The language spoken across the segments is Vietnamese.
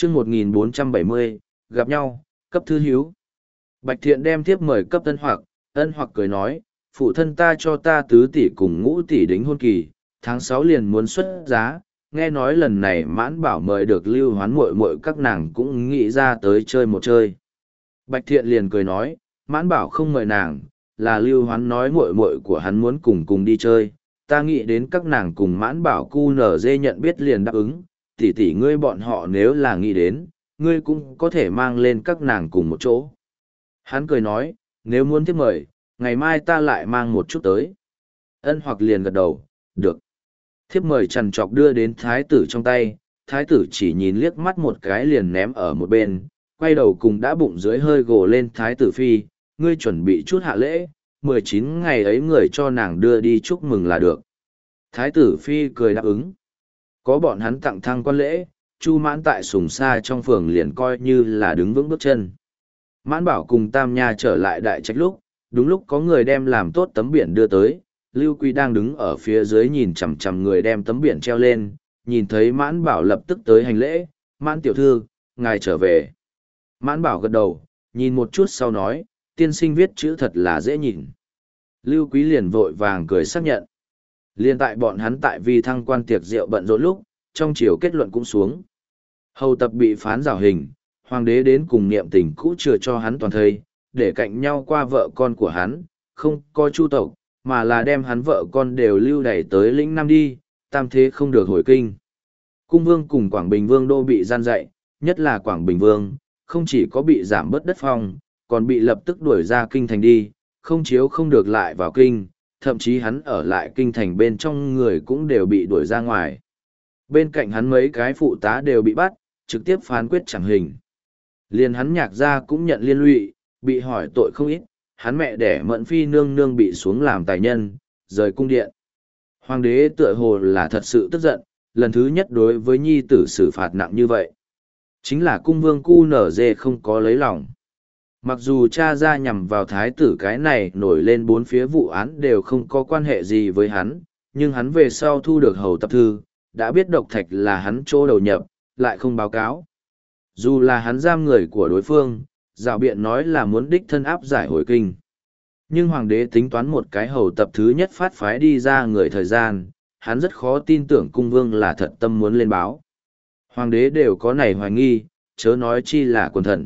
chương 1470, gặp nhau, cấp thư hiếu. Bạch Thiện đem thiếp mời cấp ân hoặc cười nói, phụ thân ta cho ta tứ tỷ cùng ngũ tỷ đính hôn kỳ, tháng 6 liền muốn xuất giá, nghe nói lần này Mãn Bảo mời được Lưu Hoán muội muội các nàng cũng nghĩ ra tới chơi một chơi. Bạch Thiện liền cười nói, Mãn Bảo không mời nàng, là Lưu Hoán nói muội muội của hắn muốn cùng đi chơi, ta nghĩ đến các nàng cùng Mãn Bảo cu nở dê nhận biết liền đáp ứng, tỷ tỷ ngươi bọn họ nếu là nghĩ đến, ngươi cũng có thể mang lên các nàng cùng một chỗ. Hắn cười nói, nếu muốn tiếp mời, ngày mai ta lại mang một chút tới. Ân hoặc liền gật đầu, được. Thiếp mời trằn trọc đưa đến thái tử trong tay, thái tử chỉ nhìn liếc mắt một cái liền ném ở một bên, quay đầu cùng đã bụng dưới hơi gồ lên thái tử phi, ngươi chuẩn bị chút hạ lễ, 19 ngày ấy người cho nàng đưa đi chúc mừng là được. Thái tử phi cười đáp ứng. Có bọn hắn tặng thăng quan lễ, Chu Mãn tại Sùng Sa trong phường liền coi như là đứng vững bước chân. Mãn Bảo cùng Tam Nha trở lại đại trạch lúc, đúng lúc có người đem làm tốt tấm biển đưa tới, Lưu Quý đang đứng ở phía dưới nhìn chằm chằm người đem tấm biển treo lên, nhìn thấy Mãn Bảo lập tức tới hành lễ, Mãn tiểu thư, ngài trở về. Mãn Bảo gật đầu, nhìn một chút sau nói, tiên sinh viết chữ thật là dễ nhìn. Lưu Quý liền vội vàng cười xác nhận. Liên tại bọn hắn tại vì thăng quan tiệc rượu bận rộn lúc, trong chiều kết luận cũng xuống. Hầu tập bị phán rào hình, hoàng đế đến cùng niệm tình cũ chừa cho hắn toàn thây, để cạnh nhau qua vợ con của hắn, không coi chu tộc, mà là đem hắn vợ con đều lưu đẩy tới lĩnh Nam đi, tam thế không được hồi kinh. Cung vương cùng Quảng Bình vương đô bị gian dạy, nhất là Quảng Bình vương, không chỉ có bị giảm bớt đất phong, còn bị lập tức đuổi ra kinh thành đi, không chiếu không được lại vào kinh, thậm chí hắn ở lại kinh thành bên trong người cũng đều bị đuổi ra ngoài. Bên cạnh hắn mấy cái phụ tá đều bị bắt, trực tiếp phán quyết chẳng hình. Liền hắn Nhạc gia cũng nhận liên lụy, bị hỏi tội không ít, hắn mẹ đẻ Mẫn Phi nương nương bị xuống làm tài nhân, rời cung điện. Hoàng đế tựa hồ là thật sự tức giận, lần thứ nhất đối với nhi tử xử phạt nặng như vậy. Chính là cung vương cu nở dê không có lấy lòng. Mặc dù cha ra nhằm vào thái tử cái này nổi lên bốn phía vụ án đều không có quan hệ gì với hắn, nhưng hắn về sau thu được hầu tập thư, đã biết độc thạch là hắn chỗ đầu nhập, lại không báo cáo. Dù là hắn giam người của đối phương, dạo biện nói là muốn đích thân áp giải hồi kinh. Nhưng hoàng đế tính toán một cái hầu tập thứ nhất phát phái đi ra người thời gian, hắn rất khó tin tưởng cung vương là thật tâm muốn lên báo. Hoàng đế đều có này hoài nghi, chớ nói chi là quần thần.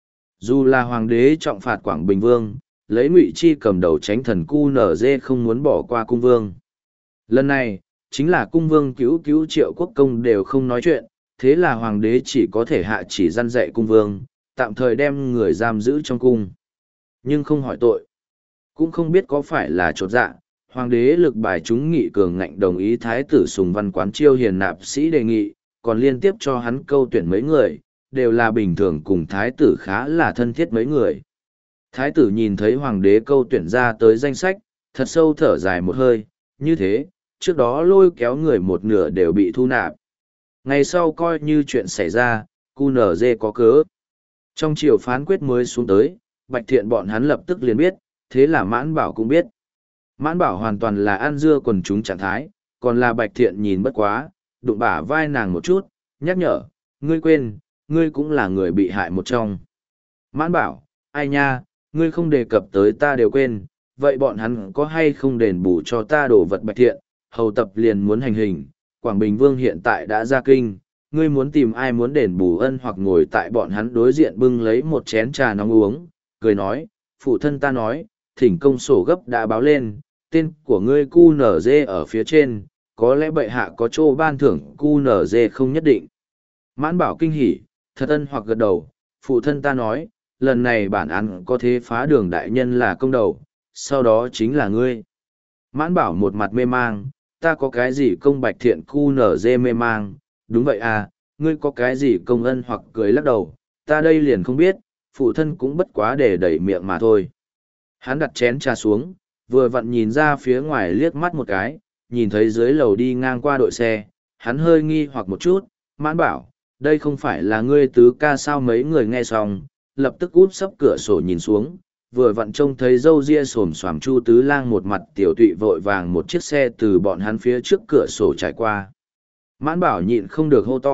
Dù là hoàng đế trọng phạt Quảng Bình Vương, lấy Ngụy Chi cầm đầu tránh thần cu nở dê không muốn bỏ qua cung vương. Lần này, chính là cung vương cứu Triệu Quốc Công đều không nói chuyện, thế là hoàng đế chỉ có thể hạ chỉ răn dạy cung vương, tạm thời đem người giam giữ trong cung. Nhưng không hỏi tội. Cũng không biết có phải là chột dạ, hoàng đế lực bài chúng nghị cường ngạnh đồng ý thái tử Sùng Văn Quán chiêu hiền nạp sĩ đề nghị, còn liên tiếp cho hắn câu tuyển mấy người, đều là bình thường cùng thái tử khá là thân thiết mấy người. Thái tử nhìn thấy hoàng đế câu tuyển ra tới danh sách, thật sâu thở dài một hơi, như thế, trước đó lôi kéo người một nửa đều bị thu nạp. Ngày sau coi như chuyện xảy ra, QNZ có cớ. Trong chiều phán quyết mới xuống tới, Bạch Thiện bọn hắn lập tức liền biết, thế là Mãn Bảo cũng biết. Mãn Bảo hoàn toàn là ăn dưa quần chúng trạng thái, còn là Bạch Thiện nhìn bất quá, đụng bả vai nàng một chút, nhắc nhở, ngươi quên, ngươi cũng là người bị hại một trong. Mãn Bảo, ai nha, ngươi không đề cập tới ta đều quên, vậy bọn hắn có hay không đền bù cho ta đồ vật Bạch Thiện, hầu tập liền muốn hành hình, Quảng Bình Vương hiện tại đã ra kinh, ngươi muốn tìm ai muốn đền bù ân hoặc ngồi tại bọn hắn đối diện bưng lấy một chén trà nóng uống, cười nói, phụ thân ta nói, thỉnh công sổ gấp đã báo lên, tên của ngươi QNZ ở phía trên, có lẽ bệ hạ có chỗ ban thưởng QNZ không nhất định. Mãn Bảo kinh hỉ, thật ân hoặc gật đầu, phụ thân ta nói, lần này bản án có thế phá đường đại nhân là công đầu, sau đó chính là ngươi. Mãn Bảo một mặt mê mang, ta có cái gì công Bạch Thiện QNZ mê mang, đúng vậy à, ngươi có cái gì công ân hoặc cười lắc đầu, ta đây liền không biết, phụ thân cũng bất quá để đẩy miệng mà thôi. Hắn đặt chén trà xuống, vừa vặn nhìn ra phía ngoài liếc mắt một cái, nhìn thấy dưới lầu đi ngang qua đội xe, hắn hơi nghi hoặc một chút, Mãn Bảo, đây không phải là ngươi tứ ca sao? Mấy người nghe xong, lập tức úp sấp cửa sổ nhìn xuống, vừa vặn trông thấy râu ria xồm xoàm Chu Tứ Lang một mặt tiểu tụy vội vàng một chiếc xe từ bọn hắn phía trước cửa sổ trải qua. Mãn Bảo nhịn không được hô to,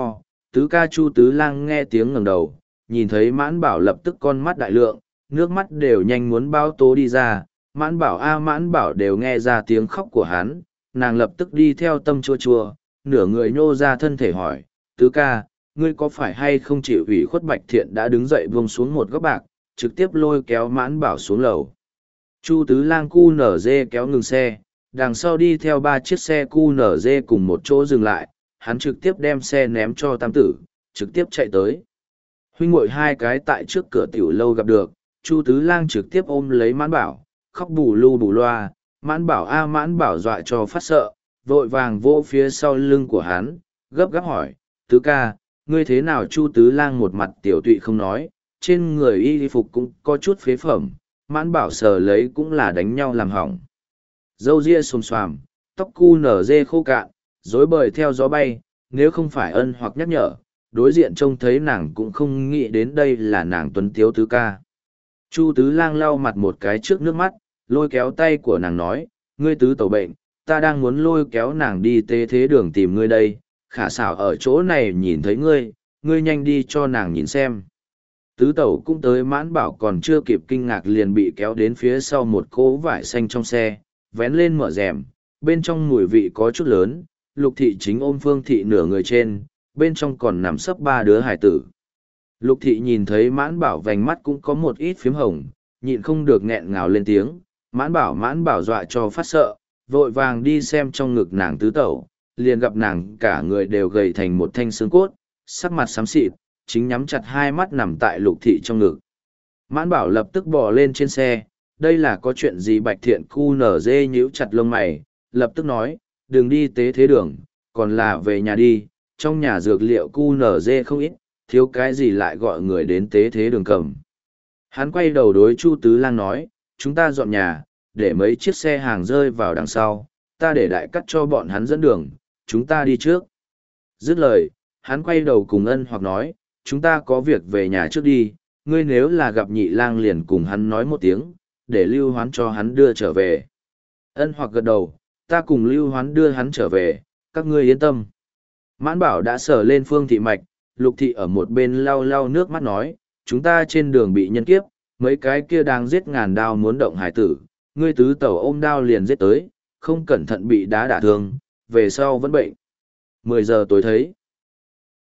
Tứ ca Chu Tứ Lang nghe tiếng ngẩng đầu, nhìn thấy Mãn Bảo lập tức con mắt đại lượng, nước mắt đều nhanh muốn bao tố đi ra. Mãn Bảo Mãn Bảo đều nghe ra tiếng khóc của hắn, nàng lập tức đi theo tâm chua chua, nửa người nhô ra thân thể hỏi, Tứ ca, ngươi có phải hay không chịu ủy khuất? Bạch Thiện đã đứng dậy buông xuống một góc bạc, trực tiếp lôi kéo Mãn Bảo xuống lầu. Chu Tứ Lang QNZ kéo ngừng xe, đằng sau đi theo 3 chiếc xe QNZ cùng một chỗ dừng lại, hắn trực tiếp đem xe ném cho Tam Tử, trực tiếp chạy tới. Huynh muội hai cái tại trước cửa tiểu lâu gặp được, Chu Tứ Lang trực tiếp ôm lấy Mãn Bảo, khóc bù lu bù loa, Mãn Bảo Mãn Bảo dọa cho phát sợ, vội vàng vỗ phía sau lưng của hắn, gấp gáp hỏi, Tứ ca, ngươi thế nào? Chu Tứ Lang một mặt tiểu tụy không nói, trên người y phục cũng có chút phế phẩm, Mãn Bảo sờ lấy cũng là đánh nhau làm hỏng. Râu ria xồm xoàm, tóc cu nở dê khô cạn, rối bời theo gió bay, nếu không phải Ân Hoặc nhắc nhở, đối diện trông thấy nàng cũng không nghĩ đến đây là nàng tuấn tiếu tứ ca. Chu Tứ Lang lau mặt một cái trước nước mắt, lôi kéo tay của nàng nói, ngươi tứ tẩu bệnh, ta đang muốn lôi kéo nàng đi tế thế đường tìm ngươi đây, khả xảo ở chỗ này nhìn thấy ngươi, ngươi nhanh đi cho nàng nhìn xem. Tứ tẩu cũng tới. Mãn Bảo còn chưa kịp kinh ngạc liền bị kéo đến phía sau một cỗ vải xanh trong xe, vén lên mở rèm, bên trong mùi vị có chút lớn, Lục Thị chính ôm Phương Thị nửa người trên, bên trong còn nằm sấp 3 đứa hải tử. Lục Thị nhìn thấy Mãn Bảo vành mắt cũng có một ít phím hồng, nhịn không được nghẹn ngào lên tiếng, Mãn Bảo dọa cho phát sợ, vội vàng đi xem trong ngực nàng tứ tẩu, liền gặp nàng cả người đều gầy thành một thanh xương cốt, sắc mặt xám xịt, chính nhắm chặt hai mắt nằm tại Lục Thị trong ngực. Mãn Bảo lập tức bò lên trên xe, đây là có chuyện gì? Bạch Thiện QNZ nhíu chặt lông mày, lập tức nói, đừng đi tế thế đường, còn là về nhà đi, trong nhà dược liệu QNZ không ít, thiếu cái gì lại gọi người đến tế thế đường cầm. Hắn quay đầu đối Chu Tứ Lang nói, chúng ta dọn nhà, để mấy chiếc xe hàng rơi vào đằng sau, ta để đại cắt cho bọn hắn dẫn đường, chúng ta đi trước. Dứt lời, hắn quay đầu cùng Ân Hoặc nói, chúng ta có việc về nhà trước đi, ngươi nếu là gặp Nhị Lang liền cùng hắn nói một tiếng, để Lưu Hoán cho hắn đưa trở về. Ân Hoặc gật đầu, ta cùng Lưu Hoán đưa hắn trở về, các ngươi yên tâm. Mãn Bảo đã sờ lên Phương Thị mạch, Lục Thị ở một bên lau lau nước mắt nói, chúng ta trên đường bị nhân kiếp, mấy cái kia đang giết ngàn đao muốn động hải tử, ngươi tứ tẩu ôm đao liền giết tới, không cẩn thận bị đá đả thương, về sau vẫn bệnh. 10 giờ tối thấy.